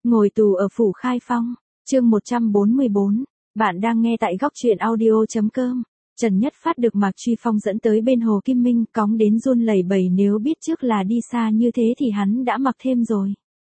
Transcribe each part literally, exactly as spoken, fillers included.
Ngồi tù ở phủ Khai Phong, chương một trăm bốn mươi bốn, bạn đang nghe tại góc truyện audio.com. Trần Nhất Phát được Mạc Truy Phong dẫn tới bên Hồ Kim Minh, cóng đến run lẩy bẩy, nếu biết trước là đi xa như thế thì hắn đã mặc thêm rồi.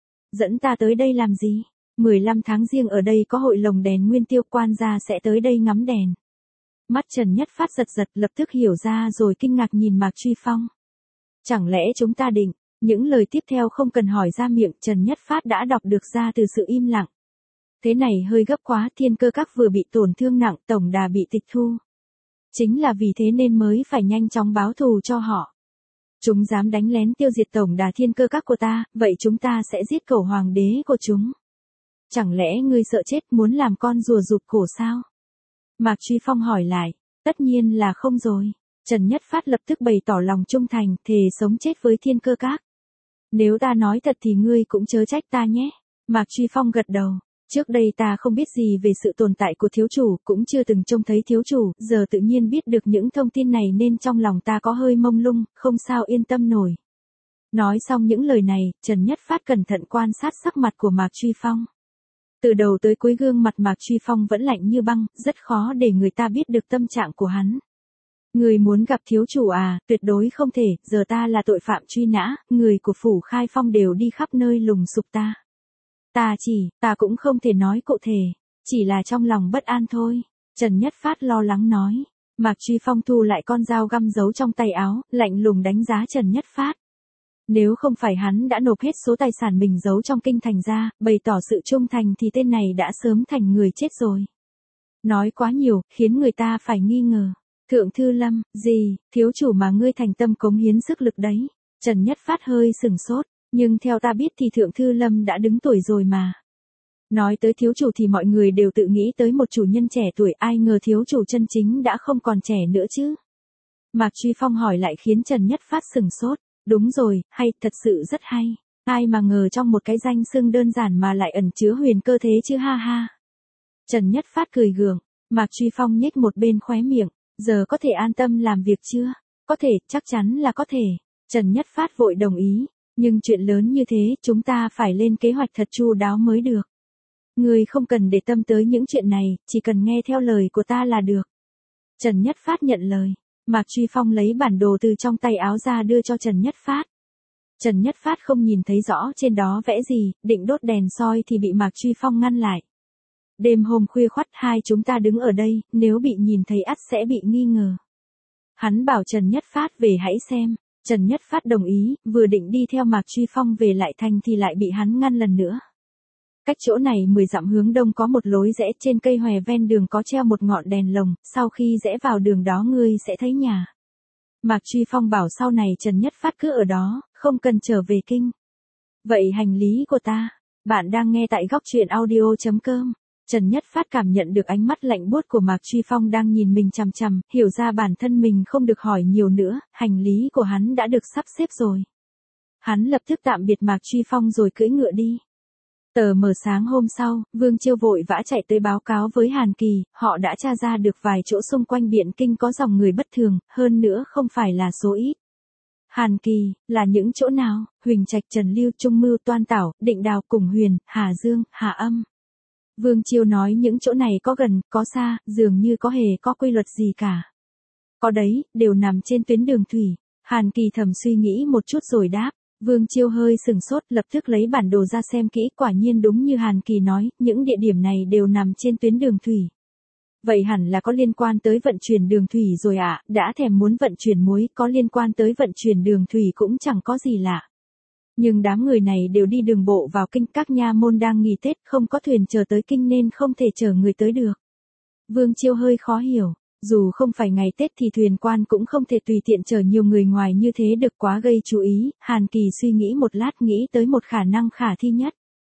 Dẫn ta tới đây làm gì? mười lăm tháng Giêng ở đây có hội lồng đèn nguyên tiêu, quan gia sẽ tới đây ngắm đèn. Mắt Trần Nhất Phát giật giật, lập tức hiểu ra rồi kinh ngạc nhìn Mạc Truy Phong. Chẳng lẽ chúng ta định? Những lời tiếp theo không cần hỏi ra miệng, Trần Nhất Phát đã đọc được ra từ sự im lặng. Thế này hơi gấp quá, Thiên Cơ Các vừa bị tổn thương nặng, tổng đà bị tịch thu. Chính là vì thế nên mới phải nhanh chóng báo thù cho họ. Chúng dám đánh lén tiêu diệt tổng đà Thiên Cơ Các của ta, vậy chúng ta sẽ giết cẩu hoàng đế của chúng. Chẳng lẽ ngươi sợ chết, muốn làm con rùa rụt cổ sao? Mạc Truy Phong hỏi lại. Tất nhiên là không rồi. Trần Nhất Phát lập tức bày tỏ lòng trung thành, thề sống chết với Thiên Cơ Các. Nếu ta nói thật thì ngươi cũng chớ trách ta nhé. Mạc Truy Phong gật đầu. Trước đây ta không biết gì về sự tồn tại của thiếu chủ, cũng chưa từng trông thấy thiếu chủ, giờ tự nhiên biết được những thông tin này nên trong lòng ta có hơi mông lung, không sao yên tâm nổi. Nói xong những lời này, Trần Nhất Phát cẩn thận quan sát sắc mặt của Mạc Truy Phong. Từ đầu tới cuối gương mặt Mạc Truy Phong vẫn lạnh như băng, rất khó để người ta biết được tâm trạng của hắn. Người muốn gặp thiếu chủ à, tuyệt đối không thể, giờ ta là tội phạm truy nã, người của phủ Khai Phong đều đi khắp nơi lùng sục ta. Ta chỉ, ta cũng không thể nói cụ thể, chỉ là trong lòng bất an thôi, Trần Nhất Phát lo lắng nói. Mạc Truy Phong thu lại con dao găm giấu trong tay áo, lạnh lùng đánh giá Trần Nhất Phát. Nếu không phải hắn đã nộp hết số tài sản mình giấu trong kinh thành ra, bày tỏ sự trung thành thì tên này đã sớm thành người chết rồi. Nói quá nhiều, khiến người ta phải nghi ngờ. Thượng Thư Lâm, gì, thiếu chủ mà ngươi thành tâm cống hiến sức lực đấy. Trần Nhất Phát hơi sừng sốt, nhưng theo ta biết thì Thượng Thư Lâm đã đứng tuổi rồi mà. Nói tới thiếu chủ thì mọi người đều tự nghĩ tới một chủ nhân trẻ tuổi, ai ngờ thiếu chủ chân chính đã không còn trẻ nữa chứ. Mạc Truy Phong hỏi lại khiến Trần Nhất Phát sừng sốt. Đúng rồi, hay, thật sự rất hay. Ai mà ngờ trong một cái danh xưng đơn giản mà lại ẩn chứa huyền cơ thế chứ ha ha. Trần Nhất Phát cười gượng, Mạc Truy Phong nhếch một bên khóe miệng. Giờ có thể an tâm làm việc chưa? Có thể, chắc chắn là có thể. Trần Nhất Phát vội đồng ý. Nhưng chuyện lớn như thế, chúng ta phải lên kế hoạch thật chu đáo mới được. Người không cần để tâm tới những chuyện này, chỉ cần nghe theo lời của ta là được. Trần Nhất Phát nhận lời. Mạc Truy Phong lấy bản đồ từ trong tay áo ra đưa cho Trần Nhất Phát. Trần Nhất Phát không nhìn thấy rõ trên đó vẽ gì, định đốt đèn soi thì bị Mạc Truy Phong ngăn lại. Đêm hôm khuya khoắt hai chúng ta đứng ở đây, nếu bị nhìn thấy ắt sẽ bị nghi ngờ. Hắn bảo Trần Nhất Phát về hãy xem. Trần Nhất Phát đồng ý, vừa định đi theo Mạc Truy Phong về lại thành thì lại bị hắn ngăn lần nữa. Cách chỗ này mười dặm hướng đông có một lối rẽ, trên cây hòe ven đường có treo một ngọn đèn lồng, sau khi rẽ vào đường đó ngươi sẽ thấy nhà. Mạc Truy Phong bảo sau này Trần Nhất Phát cứ ở đó, không cần trở về kinh. Vậy hành lý của ta, bạn đang nghe tại góc truyện audio.com. Trần Nhất Phát cảm nhận được ánh mắt lạnh buốt của Mạc Truy Phong đang nhìn mình chằm chằm, hiểu ra bản thân mình không được hỏi nhiều nữa, hành lý của hắn đã được sắp xếp rồi. Hắn lập tức tạm biệt Mạc Truy Phong rồi cưỡi ngựa đi. Tờ mờ sáng hôm sau, Vương Chiêu vội vã chạy tới báo cáo với Hàn Kỳ, họ đã tra ra được vài chỗ xung quanh Biện Kinh có dòng người bất thường, hơn nữa không phải là số ít. Hàn Kỳ, là những chỗ nào? Huỳnh Trạch, Trần Lưu, Trung Mưu, Toan Tảo, Định Đào, Cùng Huyền, Hà Dương, Hà Âm. Vương Chiêu nói những chỗ này có gần, có xa, dường như có hề có quy luật gì cả. Có đấy, đều nằm trên tuyến đường thủy. Hàn Kỳ thầm suy nghĩ một chút rồi đáp. Vương Chiêu hơi sừng sốt, lập tức lấy bản đồ ra xem kỹ, quả nhiên đúng như Hàn Kỳ nói, những địa điểm này đều nằm trên tuyến đường thủy. Vậy hẳn là có liên quan tới vận chuyển đường thủy rồi ạ, à, đã thèm muốn vận chuyển muối, có liên quan tới vận chuyển đường thủy cũng chẳng có gì lạ. Nhưng đám người này đều đi đường bộ vào kinh, các nha môn đang nghỉ Tết, không có thuyền chờ tới kinh nên không thể chở người tới được. Vương Chiêu hơi khó hiểu. Dù không phải ngày Tết thì thuyền quan cũng không thể tùy tiện chở nhiều người ngoài như thế được, quá gây chú ý. Hàn Kỳ suy nghĩ một lát nghĩ tới một khả năng khả thi nhất.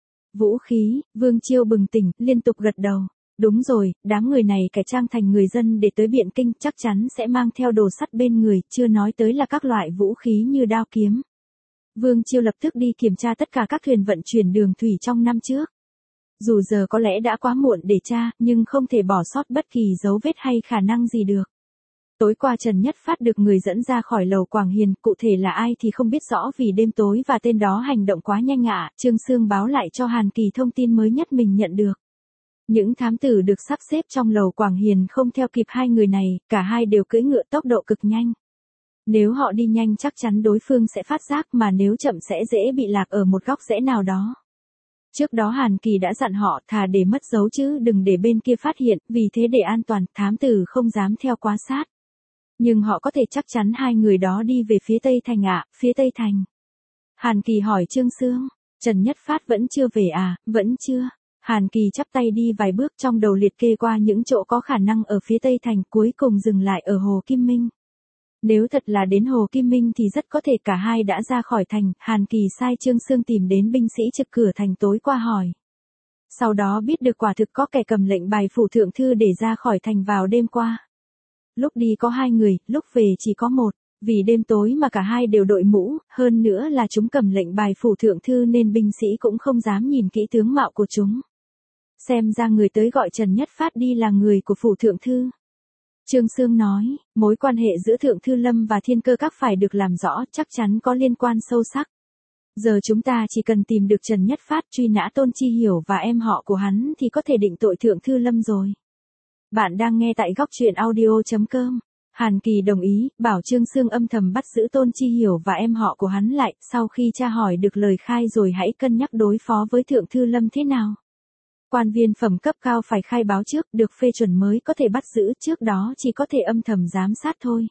Vũ khí, Vương Chiêu bừng tỉnh, liên tục gật đầu. Đúng rồi, đám người này cải trang thành người dân để tới Biện Kinh, chắc chắn sẽ mang theo đồ sắt bên người, chưa nói tới là các loại vũ khí như đao kiếm. Vương Chiêu lập tức đi kiểm tra tất cả các thuyền vận chuyển đường thủy trong năm trước. Dù giờ có lẽ đã quá muộn để tra, nhưng không thể bỏ sót bất kỳ dấu vết hay khả năng gì được. Tối qua Trần Nhất Phát được người dẫn ra khỏi lầu Quảng Hiền, cụ thể là ai thì không biết rõ vì đêm tối và tên đó hành động quá nhanh ạ. Trương Sương báo lại cho Hàn Kỳ thông tin mới nhất mình nhận được. Những thám tử được sắp xếp trong lầu Quảng Hiền không theo kịp hai người này, cả hai đều cưỡi ngựa tốc độ cực nhanh. Nếu họ đi nhanh chắc chắn đối phương sẽ phát giác, mà nếu chậm sẽ dễ bị lạc ở một góc rẽ nào đó. Trước đó Hàn Kỳ đã dặn họ thà để mất dấu chứ đừng để bên kia phát hiện, vì thế để an toàn, thám tử không dám theo quá sát. Nhưng họ có thể chắc chắn hai người đó đi về phía Tây Thành ạ, phía Tây Thành. Hàn Kỳ hỏi Trương Sương, Trần Nhất Phát vẫn chưa về à, vẫn chưa. Hàn Kỳ chắp tay đi vài bước trong đầu liệt kê qua những chỗ có khả năng ở phía Tây Thành, cuối cùng dừng lại ở Hồ Kim Minh. Nếu thật là đến Hồ Kim Minh thì rất có thể cả hai đã ra khỏi thành. Hàn Kỳ sai Trương Sương tìm đến binh sĩ trực cửa thành tối qua hỏi. Sau đó biết được quả thực có kẻ cầm lệnh bài phủ thượng thư để ra khỏi thành vào đêm qua. Lúc đi có hai người, lúc về chỉ có một. Vì đêm tối mà cả hai đều đội mũ, hơn nữa là chúng cầm lệnh bài phủ thượng thư nên binh sĩ cũng không dám nhìn kỹ tướng mạo của chúng. Xem ra người tới gọi Trần Nhất Phát đi là người của phủ thượng thư. Trương Sương nói, mối quan hệ giữa Thượng Thư Lâm và Thiên Cơ Các phải được làm rõ, chắc chắn có liên quan sâu sắc. Giờ chúng ta chỉ cần tìm được Trần Nhất Phát, truy nã Tôn Chi Hiểu và em họ của hắn thì có thể định tội Thượng Thư Lâm rồi. Bạn đang nghe tại góc truyện audio chấm com. Hàn Kỳ đồng ý, bảo Trương Sương âm thầm bắt giữ Tôn Chi Hiểu và em họ của hắn lại, sau khi tra hỏi được lời khai rồi hãy cân nhắc đối phó với Thượng Thư Lâm thế nào. Quan viên phẩm cấp cao phải khai báo trước, được phê chuẩn mới có thể bắt giữ, trước đó chỉ có thể âm thầm giám sát thôi.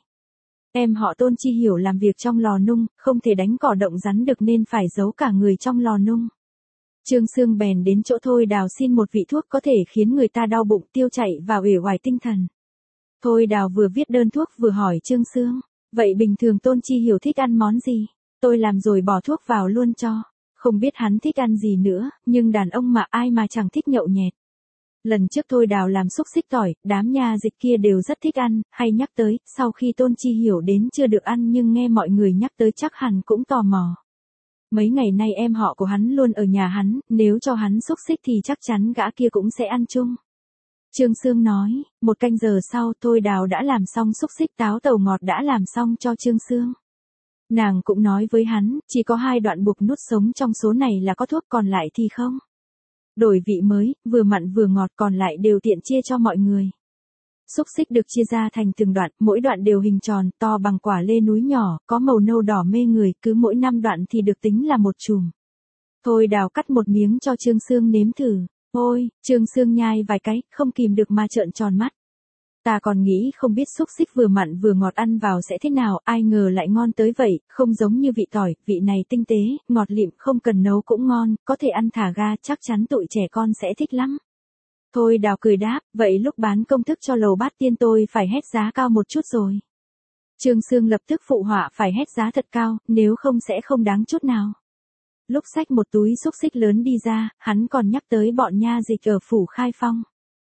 Em họ Tôn Chi Hiểu làm việc trong lò nung, không thể đánh cỏ động rắn được nên phải giấu cả người trong lò nung. Trương Sương bèn đến chỗ Thôi Đào xin một vị thuốc có thể khiến người ta đau bụng, tiêu chảy và uể oải tinh thần. Thôi Đào vừa viết đơn thuốc vừa hỏi Trương Sương, vậy bình thường Tôn Chi Hiểu thích ăn món gì? Tôi làm rồi bỏ thuốc vào luôn cho. Không biết hắn thích ăn gì nữa, nhưng đàn ông mà ai mà chẳng thích nhậu nhẹt. Lần trước Thôi Đào làm xúc xích tỏi, đám nha dịch kia đều rất thích ăn, hay nhắc tới, sau khi Tôn Chi Hiểu đến chưa được ăn nhưng nghe mọi người nhắc tới chắc hẳn cũng tò mò. Mấy ngày nay em họ của hắn luôn ở nhà hắn, nếu cho hắn xúc xích thì chắc chắn gã kia cũng sẽ ăn chung. Trương Sương nói, một canh giờ sau Thôi Đào đã làm xong xúc xích, táo tàu ngọt đã làm xong cho Trương Sương. Nàng cũng nói với hắn, chỉ có hai đoạn buộc nút sống trong số này là có thuốc, còn lại thì không. Đổi vị mới, vừa mặn vừa ngọt, còn lại đều tiện chia cho mọi người. Xúc xích được chia ra thành từng đoạn, mỗi đoạn đều hình tròn, to bằng quả lê núi nhỏ, có màu nâu đỏ mê người, cứ mỗi năm đoạn thì được tính là một chùm. Thôi Đào cắt một miếng cho Trương Sương nếm thử. Ôi, Trương Sương nhai vài cái, không kìm được mà trợn tròn mắt. Ta còn nghĩ không biết xúc xích vừa mặn vừa ngọt ăn vào sẽ thế nào, ai ngờ lại ngon tới vậy, không giống như vị tỏi, vị này tinh tế, ngọt lịm, không cần nấu cũng ngon, có thể ăn thả ga, chắc chắn tụi trẻ con sẽ thích lắm. Thôi Đào cười đáp, vậy lúc bán công thức cho Lầu Bát Tiên tôi phải hét giá cao một chút rồi. Trương Sương lập tức phụ họa phải hét giá thật cao, nếu không sẽ không đáng chút nào. Lúc xách một túi xúc xích lớn đi ra, hắn còn nhắc tới bọn nha dịch ở phủ Khai Phong.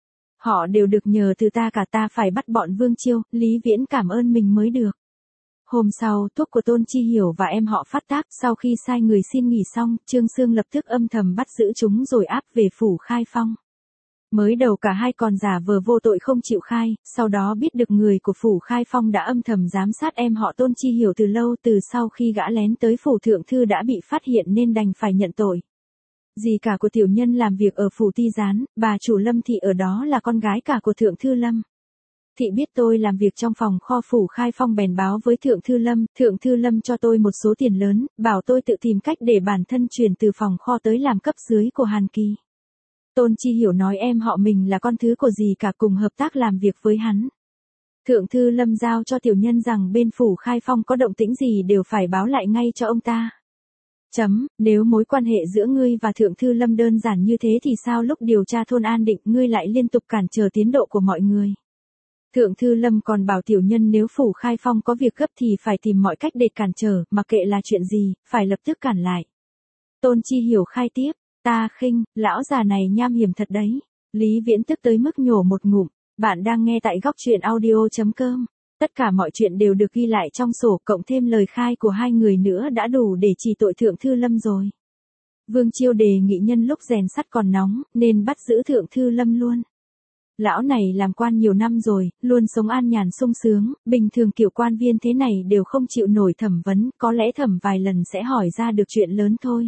Họ đều được nhờ từ ta cả, ta phải bắt bọn Vương Chiêu, Lý Viễn cảm ơn mình mới được. Hôm sau, thuốc của Tôn Chi Hiểu và em họ phát tác, sau khi sai người xin nghỉ xong, Trương Sương lập tức âm thầm bắt giữ chúng rồi áp về phủ Khai Phong. Mới đầu cả hai còn giả vờ vô tội không chịu khai, sau đó biết được người của phủ Khai Phong đã âm thầm giám sát em họ Tôn Chi Hiểu từ lâu, từ sau khi gã lén tới phủ thượng thư đã bị phát hiện nên đành phải nhận tội. Dì cả của tiểu nhân làm việc ở phủ Ti Gián, bà chủ Lâm Thị ở đó là con gái cả của Thượng Thư Lâm. Thị biết tôi làm việc trong phòng kho phủ Khai Phong bèn báo với Thượng Thư Lâm, Thượng Thư Lâm cho tôi một số tiền lớn, bảo tôi tự tìm cách để bản thân chuyển từ phòng kho tới làm cấp dưới của Hàn Kỳ. Tôn Chi Hiểu nói em họ mình là con thứ của dì cả cùng hợp tác làm việc với hắn. Thượng Thư Lâm giao cho tiểu nhân rằng bên phủ Khai Phong có động tĩnh gì đều phải báo lại ngay cho ông ta. Chấm, nếu mối quan hệ giữa ngươi và Thượng Thư Lâm đơn giản như thế thì sao lúc điều tra thôn An Định ngươi lại liên tục cản trở tiến độ của mọi người. Thượng Thư Lâm còn bảo tiểu nhân nếu phủ Khai Phong có việc gấp thì phải tìm mọi cách để cản trở, mặc kệ là chuyện gì, phải lập tức cản lại. Tôn Chi Hiểu khai tiếp, ta khinh, lão già này nham hiểm thật đấy. Lý Viễn tức tới mức nhổ một ngụm. Bạn đang nghe tại góc truyện audio chấm com. Tất cả mọi chuyện đều được ghi lại trong sổ, cộng thêm lời khai của hai người nữa đã đủ để chỉ tội Thượng Thư Lâm rồi. Vương Chiêu đề nghị nhân lúc rèn sắt còn nóng, nên bắt giữ Thượng Thư Lâm luôn. Lão này làm quan nhiều năm rồi, luôn sống an nhàn sung sướng, bình thường kiểu quan viên thế này đều không chịu nổi thẩm vấn, có lẽ thẩm vài lần sẽ hỏi ra được chuyện lớn thôi.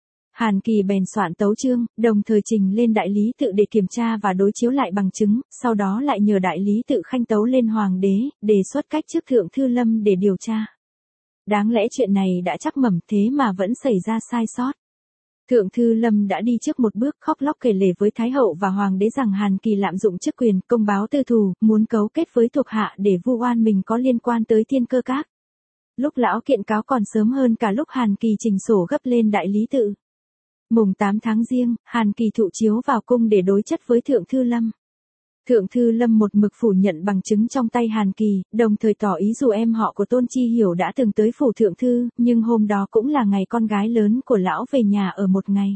Hàn Kỳ bèn soạn tấu chương, đồng thời trình lên đại lý tự để kiểm tra và đối chiếu lại bằng chứng, sau đó lại nhờ đại lý tự khanh tấu lên hoàng đế, đề xuất cách chức Thượng Thư Lâm để điều tra. Đáng lẽ chuyện này đã chắc mẩm thế mà vẫn xảy ra sai sót. Thượng Thư Lâm đã đi trước một bước khóc lóc kể lể với Thái Hậu và Hoàng đế rằng Hàn Kỳ lạm dụng chức quyền, công báo tư thù, muốn cấu kết với thuộc hạ để vu oan mình có liên quan tới Thiên Cơ Các. Lúc lão kiện cáo còn sớm hơn cả lúc Hàn Kỳ trình sổ gấp lên đại lý tự. Mùng tám tháng Giêng, Hàn Kỳ thụ chiếu vào cung để đối chất với Thượng Thư Lâm. Thượng Thư Lâm một mực phủ nhận bằng chứng trong tay Hàn Kỳ, đồng thời tỏ ý dù em họ của Tôn Chi Hiểu đã từng tới phủ Thượng Thư, nhưng hôm đó cũng là ngày con gái lớn của lão về nhà ở một ngày.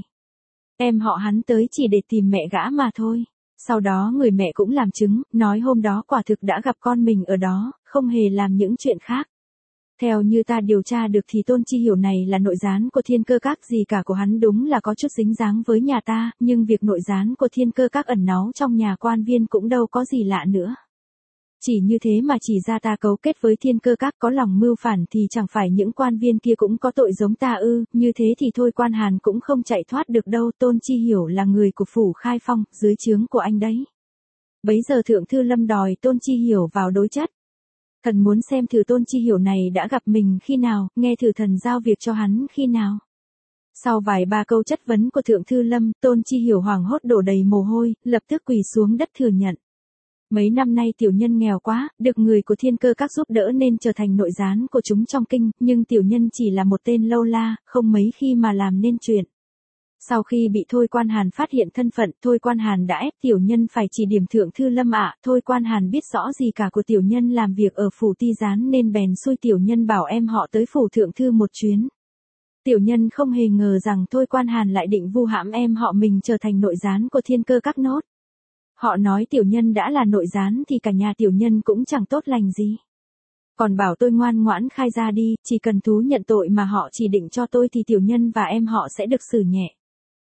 Em họ hắn tới chỉ để tìm mẹ gã mà thôi. Sau đó người mẹ cũng làm chứng, nói hôm đó quả thực đã gặp con mình ở đó, không hề làm những chuyện khác. Theo như ta điều tra được thì Tôn Chi Hiểu này là nội gián của Thiên Cơ Các, gì cả của hắn đúng là có chút dính dáng với nhà ta, nhưng việc nội gián của Thiên Cơ Các ẩn náu trong nhà quan viên cũng đâu có gì lạ nữa. Chỉ như thế mà chỉ ra ta cấu kết với Thiên Cơ Các có lòng mưu phản thì chẳng phải những quan viên kia cũng có tội giống ta ư, như thế thì thôi Quan Hàn cũng không chạy thoát được đâu. Tôn Chi Hiểu là người của phủ Khai Phong, dưới trướng của anh đấy. Bấy giờ Thượng Thư Lâm đòi Tôn Chi Hiểu vào đối chất. Thần muốn xem thử Tôn Chi Hiểu này đã gặp mình khi nào, nghe thử thần giao việc cho hắn khi nào. Sau vài ba câu chất vấn của Thượng Thư Lâm, Tôn Chi Hiểu hoảng hốt đổ đầy mồ hôi, lập tức quỳ xuống đất thừa nhận. Mấy năm nay tiểu nhân nghèo quá, được người của Thiên Cơ Các giúp đỡ nên trở thành nội gián của chúng trong kinh, nhưng tiểu nhân chỉ là một tên lâu la, không mấy khi mà làm nên chuyện. Sau khi bị Thôi Quan Hàn phát hiện thân phận, Thôi Quan Hàn đã ép tiểu nhân phải chỉ điểm Thượng Thư Lâm ạ. Thôi Quan Hàn biết rõ gì cả của tiểu nhân làm việc ở phủ Ti Gián nên bèn xui tiểu nhân bảo em họ tới phủ Thượng Thư một chuyến. Tiểu nhân không hề ngờ rằng Thôi Quan Hàn lại định vu hãm em họ mình trở thành nội gián của Thiên Cơ Các nốt. Họ nói tiểu nhân đã là nội gián thì cả nhà tiểu nhân cũng chẳng tốt lành gì. Còn bảo tôi ngoan ngoãn khai ra đi, chỉ cần thú nhận tội mà họ chỉ định cho tôi thì tiểu nhân và em họ sẽ được xử nhẹ.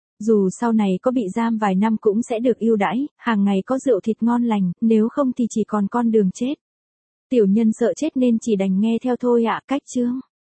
Dù sau này có bị giam vài năm cũng sẽ được ưu đãi, hàng ngày có rượu thịt ngon lành, nếu không thì chỉ còn con đường chết. Tiểu nhân sợ chết nên chỉ đành nghe theo thôi ạ. Cách chương